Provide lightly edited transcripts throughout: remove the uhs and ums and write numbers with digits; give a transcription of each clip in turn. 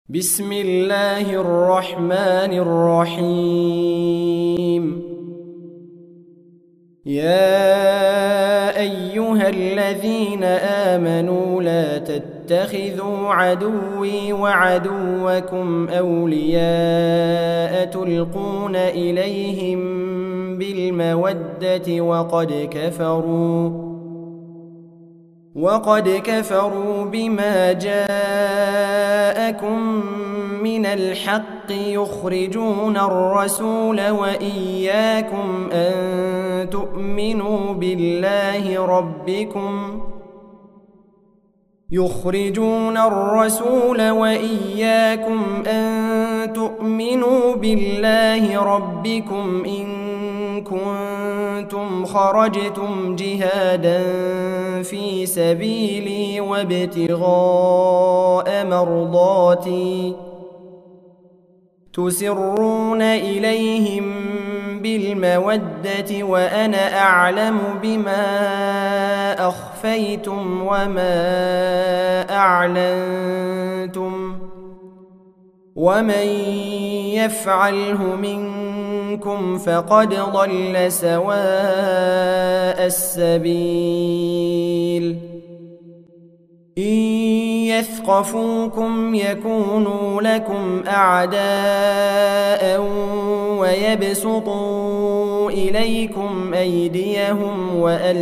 بسم الله الرحمن الرحيم. يا أيها الذين آمنوا لا تتخذوا عدوي وعدوكم أولياء تلقون إليهم بالمودة وقد كفروا بما جاءكم من الحق يخرجون الرسول وإياكم أن تؤمنوا بالله ربكم إن كنتم خرجتم جهادا في سبيلي وابتغاء مرضاتي تسرون إليهم بالمودة وأنا أعلم بما أخفيتم وما أعلنتم ومن يفعله منكم فقد ضل سواء السبيل. إن يثقفوكم يكونوا لكم أعداء ويبسطوا إليكم أيديهم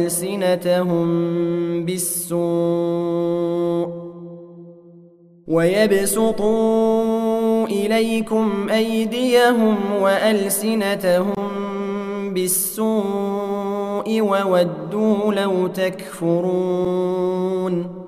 وألسنتهم بالسوء وودوا لو تكفرون.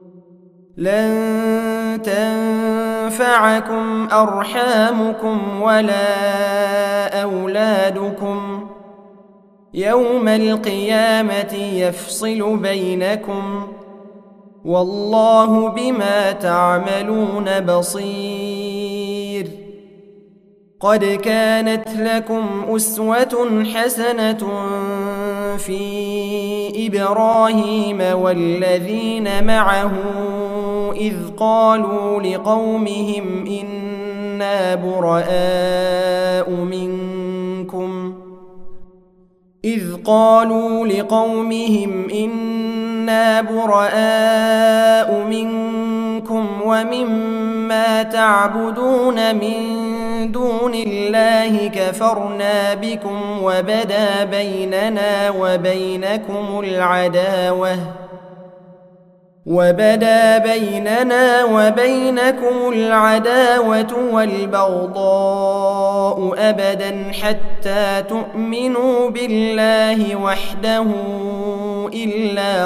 لن تنفعكم أرحامكم ولا أولادكم يوم القيامة يفصل بينكم والله بما تعملون بصير. قد كانت لكم أسوة حسنة في إبراهيم والذين معه إذ قالوا لقومهم إنا براء منكم ومما تعبدون من دون الله كفرنا بكم وبدا بيننا وبينكم العداوة والبغضاء أبدا حتى تؤمنوا بالله وحده إلا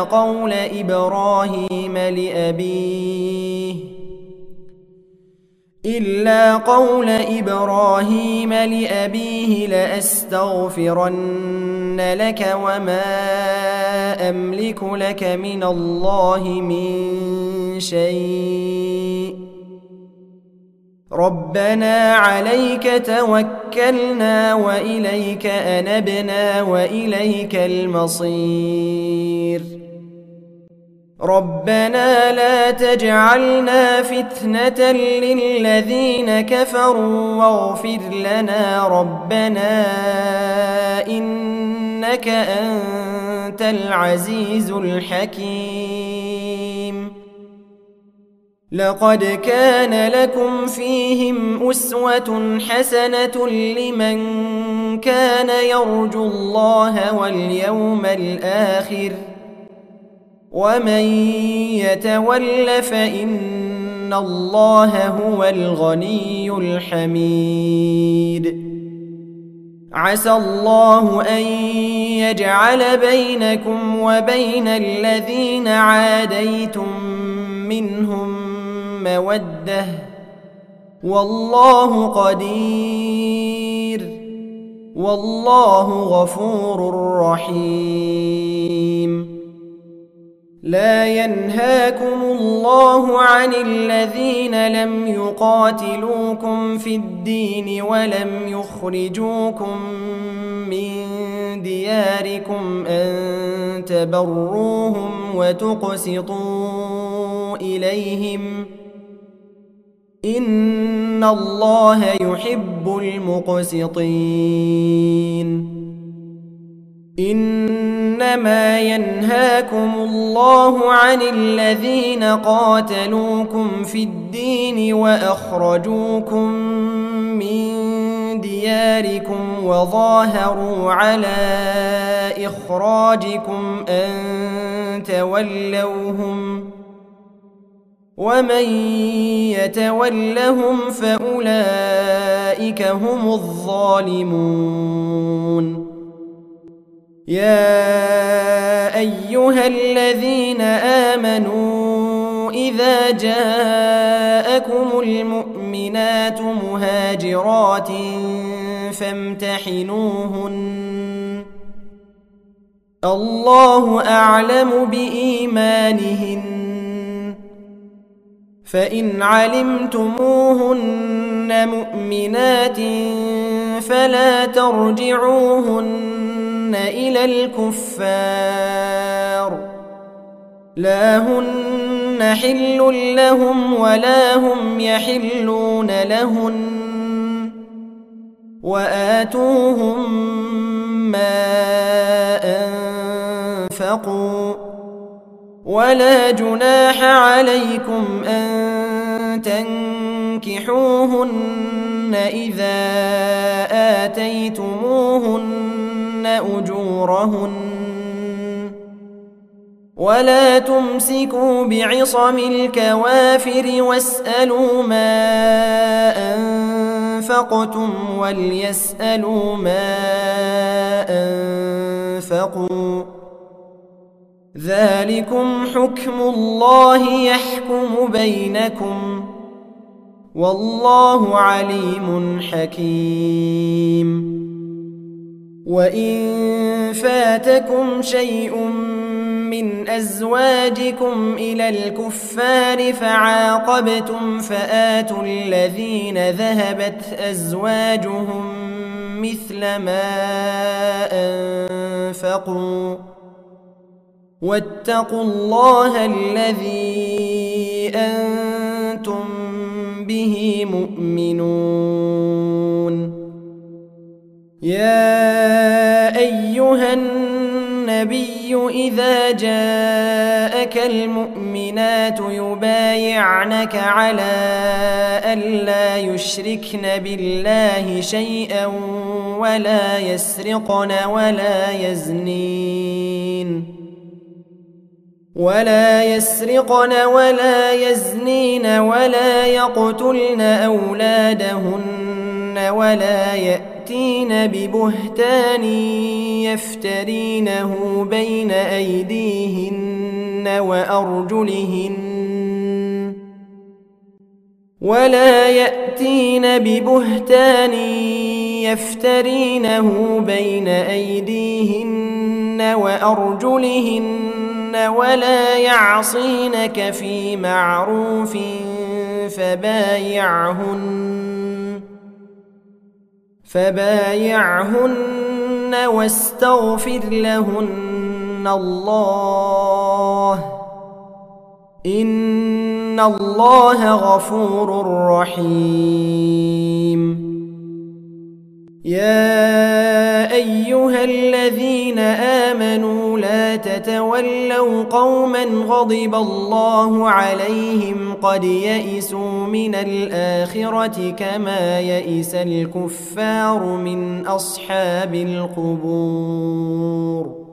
قول إبراهيم لأبيه لأستغفرن لك وما أملك لك من الله من شيء ربنا عليك توكلنا وإليك أنبنا وإليك المصير. ربنا لا تجعلنا فتنة للذين كفروا واغفر لنا ربنا إنك أنت العزيز الحكيم. لقد كان لكم فيهم أسوة حسنة لمن كان يرجو الله واليوم الآخر ومن يتول فإن الله هو الغني الحميد. عسى الله أن يجعل بينكم وبين الذين عاديتم منهم مودة والله قدير والله غفور رحيم. لا ينهاكم الله عن الذين لم يقاتلوكم في الدين ولم يخرجوكم من دياركم أن تبروهم وتقسطوا إليهم إن الله يحب المقسطين. إنما ينهاكم الله عن الذين قاتلوكم في الدين وأخرجوكم من دياركم وظاهروا على إخراجكم أن تولوهم ومن يتولهم فأولئك هم الظالمون. يا أيها الذين آمنوا إذا جاءكم المؤمنات مهاجرات فامتحنوهن الله أعلم بإيمانهن فإن علمتموهن مؤمنات فلا ترجعوهن إلى الكفار لا هن حل لهم ولا هم يحلون لهن وآتوهم ما أنفقوا ولا جناح عليكم أن تنكحوهن إذا آتيتموهن أجورهن ولا تمسكوا بعصم الكوافر واسألوا ما أنفقتم وليسألوا ما أنفقوا ذلكم حكم الله يحكم بينكم والله عليم حكيم. وإن فاتكم شيء من أزواجكم إلى الكفار فعاقبتم فآتوا الذين ذهبت أزواجهم مثل ما أنفقوا واتقوا الله الذي أنتم به مؤمنون. يا أيها النبي إذا جاءك المؤمنات يبايعنك على ألا يشركن بالله شيئا ولا يسرقن ولا يزنين ولا يقتلن أولادهن ولا يأتين ببهتان يفترينه بين أيديهن وأرجلهن ولا يعصينك في معروف فبايعهن واستغفر لهن الله إن الله غفور رحيم. يا أيها الذين آمنوا لا تتولوا قوما غضب الله عليهم قد يئسوا من الآخرة كما يئس الكفار من أصحاب القبور.